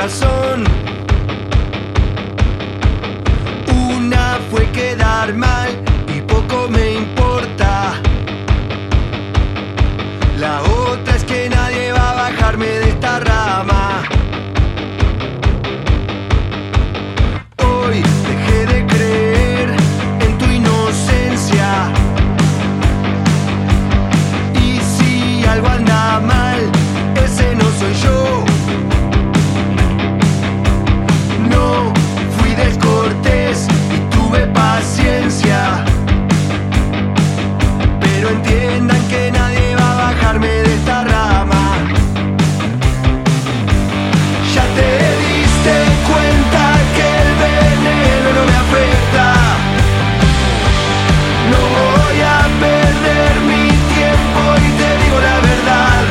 razón. Una fue quedar mal y poco me importa. La otra es que nadie va a bajarme de esta rama. Hoy dejé de creer en tu inocencia. Y si algo anda mal, ese no soy yo. No fui descortés y tuve paciencia, pero entiendan que nadie va a bajarme de esta rama. Ya te diste cuenta que el veneno no me afecta. No voy a perder mi tiempo y te digo la verdad.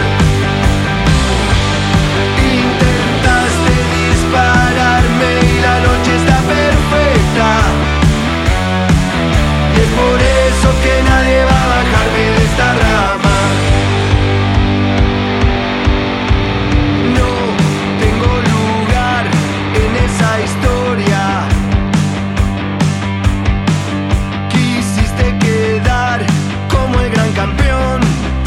Intentaste dispararme y la noche está perfecta. Y es por eso que nadie va a bajarme de esta rama. No tengo lugar en esa historia. Quisiste quedar como el gran campeón.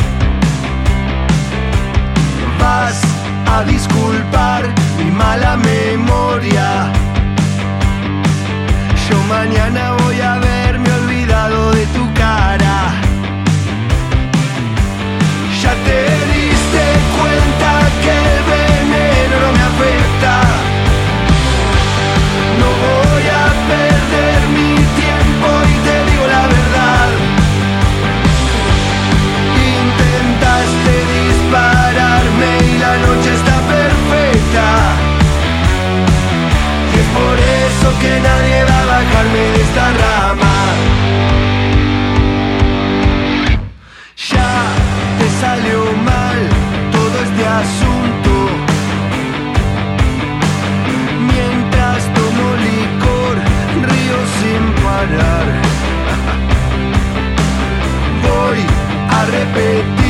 Vas a disculpar mi mala memoria. Yo mañana voy a haberme olvidado de tu cara. Ya te diste cuenta que el veneno no me afecta. No voy a perder mi tiempo y te digo la verdad. Intentaste dispararme y la noche está perfecta. Y es por eso que nadie va a bajarme de esta rama. Ya te salió mal todo este asunto. Mientras tomo licor, río sin parar. Voy a repetir